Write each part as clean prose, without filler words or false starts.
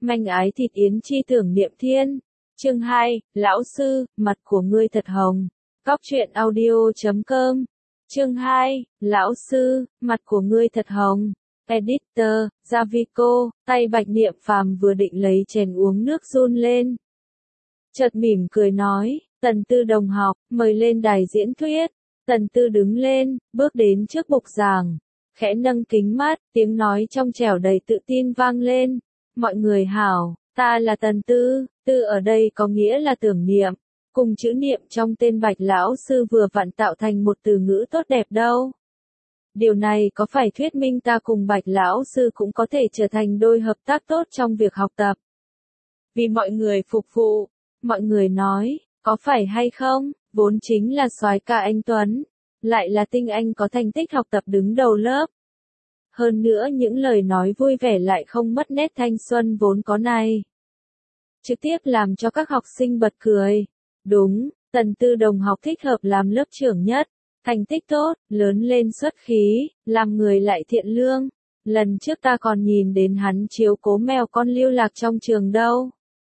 Manh ái thịt yến chi tưởng niệm thiên. Chương 2, lão sư, mặt của ngươi thật hồng. Cóc truyện audio.com. Chương 2, lão sư, mặt của ngươi thật hồng. Editor, Javico, tay Bạch Niệm Phàm vừa định lấy chén uống nước run lên. Chợt mỉm cười nói, Tần Tư đồng học, mời lên đài diễn thuyết. Tần Tư đứng lên, bước đến trước bục giảng, khẽ nâng kính mắt, tiếng nói trong trẻo đầy tự tin vang lên. Mọi người hảo, ta là Tần Tư, Tư ở đây có nghĩa là tưởng niệm, cùng chữ niệm trong tên Bạch lão sư vừa vặn tạo thành một từ ngữ tốt đẹp đâu. Điều này có phải thuyết minh ta cùng Bạch lão sư cũng có thể trở thành đôi hợp tác tốt trong việc học tập? Vì mọi người phục vụ, mọi người nói, có phải hay không, vốn chính là soái ca anh Tuấn, lại là tinh anh có thành tích học tập đứng đầu lớp. Hơn nữa những lời nói vui vẻ lại không mất nét thanh xuân vốn có này. Trực tiếp làm cho các học sinh bật cười. Đúng, Tần Tư đồng học thích hợp làm lớp trưởng nhất. Thành tích tốt, lớn lên xuất khí, làm người lại thiện lương. Lần trước ta còn nhìn đến hắn chiếu cố mèo con lưu lạc trong trường đâu.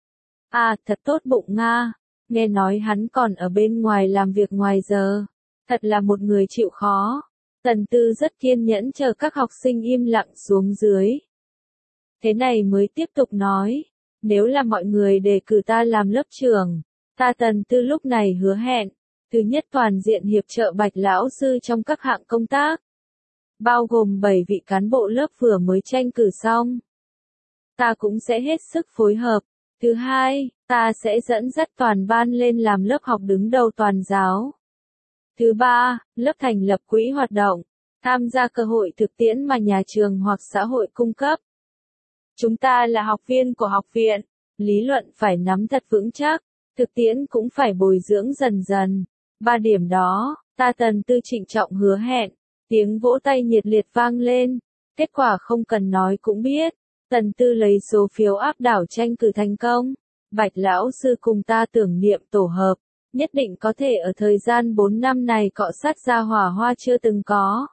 À, thật tốt bụng nga. Nghe nói hắn còn ở bên ngoài làm việc ngoài giờ. Thật là một người chịu khó. Tần Tư rất kiên nhẫn chờ các học sinh im lặng xuống dưới. Thế này mới tiếp tục nói. Nếu là mọi người đề cử ta làm lớp trưởng, ta Tần Tư lúc này hứa hẹn. Thứ nhất toàn diện hiệp trợ Bạch lão sư trong các hạng công tác. Bao gồm 7 vị cán bộ lớp vừa mới tranh cử xong. Ta cũng sẽ hết sức phối hợp. Thứ hai, ta sẽ dẫn dắt toàn ban lên làm lớp học đứng đầu toàn giáo. Thứ ba, lớp thành lập quỹ hoạt động, tham gia cơ hội thực tiễn mà nhà trường hoặc xã hội cung cấp. Chúng ta là học viên của học viện, lý luận phải nắm thật vững chắc, thực tiễn cũng phải bồi dưỡng dần dần. 3 điểm đó, ta Tần Tư trịnh trọng hứa hẹn, tiếng vỗ tay nhiệt liệt vang lên, kết quả không cần nói cũng biết. Tần Tư lấy số phiếu áp đảo tranh cử thành công, Bạch lão sư cùng ta tưởng niệm tổ hợp, nhất định có thể ở thời gian 4 năm này cọ sát ra hỏa hoa chưa từng có.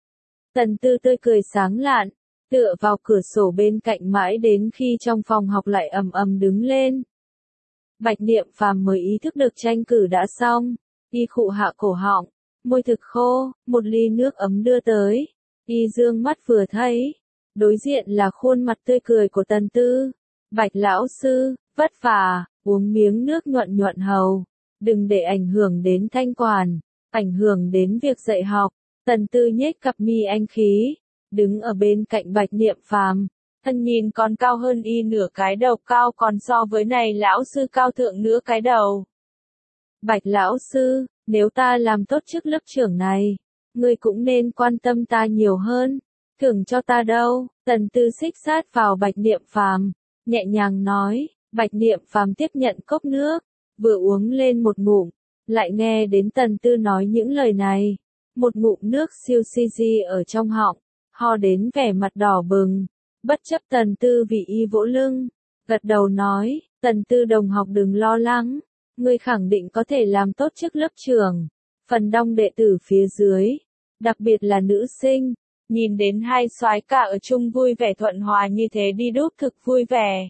Tần Tư tươi cười sáng lạn, tựa vào cửa sổ bên cạnh mãi đến khi trong phòng học lại ầm ầm đứng lên. Bạch Niệm Phàm mới ý thức được tranh cử đã xong, y khụ hạ cổ họng, môi thực khô, một ly nước ấm đưa tới, y dương mắt vừa thấy. Đối diện là khuôn mặt tươi cười của Tần Tư. Bạch lão sư, vất vả, uống miếng nước nhuận nhuận hầu. Đừng để ảnh hưởng đến thanh quản, ảnh hưởng đến việc dạy học. Tần Tư nhếch cặp mi anh khí, đứng ở bên cạnh Bạch Niệm Phàm, thân nhìn còn cao hơn y nửa cái đầu cao, còn so với này lão sư cao thượng nửa cái đầu. Bạch lão sư, nếu ta làm tốt chức lớp trưởng này, ngươi cũng nên quan tâm ta nhiều hơn. Thưởng cho ta đâu? Tần Tư xích sát vào Bạch Niệm Phàm, nhẹ nhàng nói. Bạch Niệm Phàm tiếp nhận cốc nước, vừa uống lên một ngụm, lại nghe đến Tần Tư nói những lời này. Một ngụm nước siêu si ở trong họng, ho đến vẻ mặt đỏ bừng. Bất chấp Tần Tư vì y vỗ lưng, gật đầu nói, Tần Tư đồng học đừng lo lắng, ngươi khẳng định có thể làm tốt chức lớp trưởng. Phần đông đệ tử phía dưới, đặc biệt là nữ sinh, nhìn đến hai soái ca ở chung vui vẻ thuận hòa như thế đi đúc thực vui vẻ.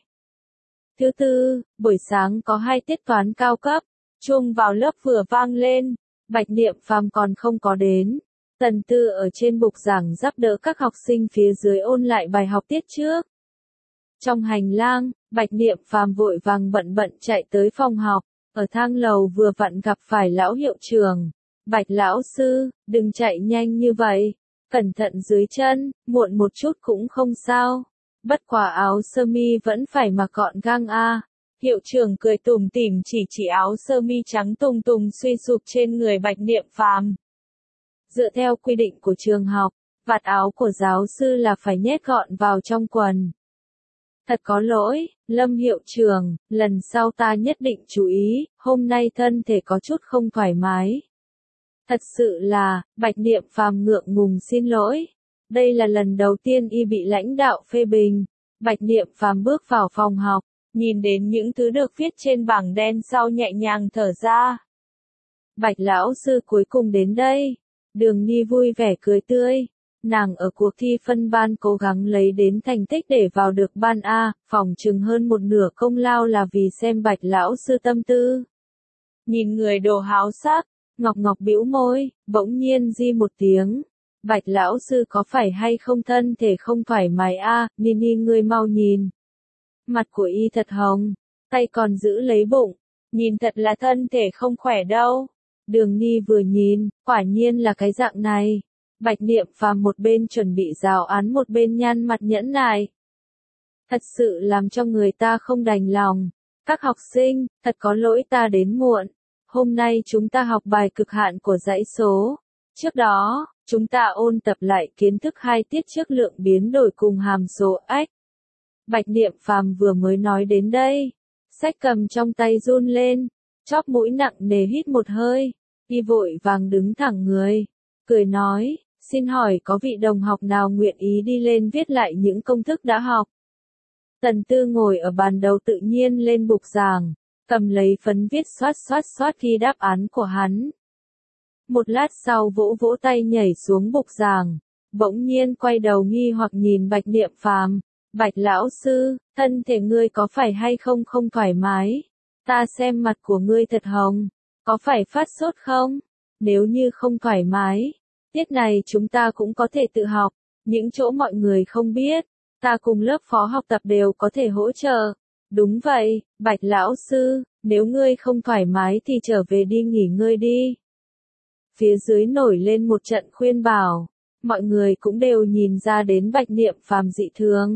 Thứ tư, buổi sáng có 2 tiết toán cao cấp, chuông vào lớp vừa vang lên, Bạch Niệm Phàm còn không có đến. Tần Tư ở trên bục giảng giúp đỡ các học sinh phía dưới ôn lại bài học tiết trước. Trong hành lang, Bạch Niệm Phàm vội vàng bận chạy tới phòng học, ở thang lầu vừa vặn gặp phải lão hiệu trưởng. Bạch lão sư, đừng chạy nhanh như vậy. Cẩn thận dưới chân, muộn một chút cũng không sao. Bất quả áo sơ mi vẫn phải mặc gọn gàng a. Hiệu trưởng cười tủm tỉm chỉ áo sơ mi trắng tùng suy sụp trên người Bạch Niệm Phàm. Dựa theo quy định của trường học, vạt áo của giáo sư là phải nhét gọn vào trong quần. Thật có lỗi, Lâm hiệu trưởng, lần sau ta nhất định chú ý, hôm nay thân thể có chút không thoải mái. Thật sự là, Bạch Niệm Phàm ngượng ngùng xin lỗi. Đây là lần đầu tiên y bị lãnh đạo phê bình. Bạch Niệm Phàm bước vào phòng học, nhìn đến những thứ được viết trên bảng đen sau nhẹ nhàng thở ra. Bạch lão sư cuối cùng đến đây. Đường Ni vui vẻ cười tươi. Nàng ở cuộc thi phân ban cố gắng lấy đến thành tích để vào được ban A, phỏng chừng hơn một nửa công lao là vì xem Bạch lão sư tâm tư. Nhìn người đồ háo sắc, Ngọc Ngọc bĩu môi, bỗng nhiên di một tiếng. Bạch lão sư có phải hay không thân thể không thoải mái a? Nini ngươi mau nhìn. Mặt của y thật hồng, tay còn giữ lấy bụng, nhìn thật là thân thể không khỏe đâu. Đường Ni vừa nhìn, quả nhiên là cái dạng này. Bạch Niệm Phàm một bên chuẩn bị giáo án một bên nhăn mặt nhẫn nại. Thật sự làm cho người ta không đành lòng. Các học sinh, thật có lỗi ta đến muộn. Hôm nay chúng ta học bài cực hạn của dãy số. Trước đó, chúng ta ôn tập lại kiến thức 2 tiết trước lượng biến đổi cùng hàm số ếch. Bạch Niệm Phàm vừa mới nói đến đây, sách cầm trong tay run lên, chóp mũi nặng nề hít một hơi, y vội vàng đứng thẳng người, cười nói, xin hỏi có vị đồng học nào nguyện ý đi lên viết lại những công thức đã học. Tần Tư ngồi ở bàn đầu tự nhiên lên bục giảng, cầm lấy phấn viết xoát ghi đáp án của hắn. Một lát sau vỗ vỗ tay nhảy xuống bục giảng, bỗng nhiên quay đầu nghi hoặc nhìn Bạch Niệm Phàm, Bạch lão sư, thân thể ngươi có phải hay không không thoải mái? Ta xem mặt của ngươi thật hồng, có phải phát sốt không? Nếu như không thoải mái, tiết này chúng ta cũng có thể tự học, những chỗ mọi người không biết, ta cùng lớp phó học tập đều có thể hỗ trợ. Đúng vậy, Bạch lão sư, nếu ngươi không thoải mái thì trở về đi nghỉ ngơi đi. Phía dưới nổi lên một trận khuyên bảo, mọi người cũng đều nhìn ra đến Bạch Niệm Phàm dị thường.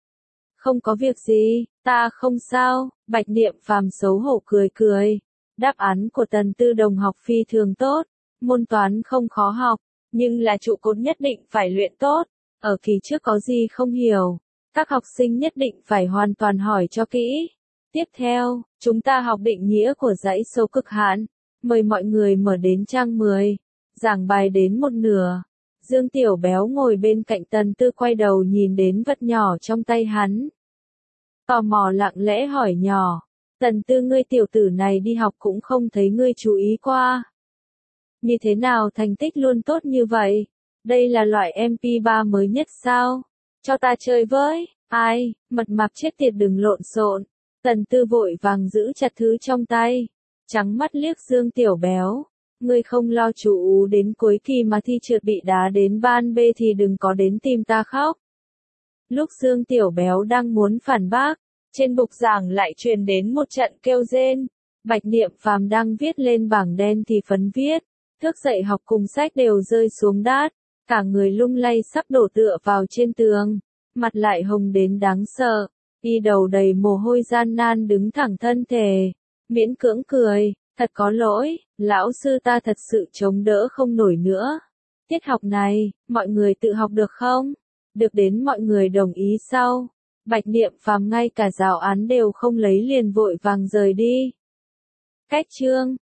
Không có việc gì, ta không sao, Bạch Niệm Phàm xấu hổ cười. Đáp án của Tần Tư đồng học phi thường tốt, môn toán không khó học, nhưng là trụ cột nhất định phải luyện tốt, ở kỳ trước có gì không hiểu, các học sinh nhất định phải hoàn toàn hỏi cho kỹ. Tiếp theo, chúng ta học định nghĩa của dãy số cực hạn, mời mọi người mở đến trang 10, giảng bài đến một nửa. Dương Tiểu Béo ngồi bên cạnh Tần Tư quay đầu nhìn đến vật nhỏ trong tay hắn. Tò mò lặng lẽ hỏi nhỏ, Tần Tư ngươi tiểu tử này đi học cũng không thấy ngươi chú ý qua. Như thế nào thành tích luôn tốt như vậy? Đây là loại MP3 mới nhất sao? Cho ta chơi với, ai, mật mạp chết tiệt đừng lộn xộn. Tần Tư vội vàng giữ chặt thứ trong tay, trắng mắt liếc Dương Tiểu Béo. Ngươi không lo chú đến cuối kỳ mà thi trượt bị đá đến ban B thì đừng có đến tìm ta khóc. Lúc Dương Tiểu Béo đang muốn phản bác, trên bục giảng lại truyền đến một trận kêu rên. Bạch Niệm Phàm đang viết lên bảng đen thì phấn viết, thước dạy học cùng sách đều rơi xuống đát, cả người lung lay sắp đổ tựa vào trên tường, mặt lại hồng đến đáng sợ, y đầu đầy mồ hôi gian nan đứng thẳng thân thể, miễn cưỡng cười. Thật có lỗi, lão sư ta thật sự chống đỡ không nổi nữa. Tiết học này, mọi người tự học được không? Được đến mọi người đồng ý sau. Bạch Niệm Phàm ngay cả giáo án đều không lấy liền vội vàng rời đi. Cách chương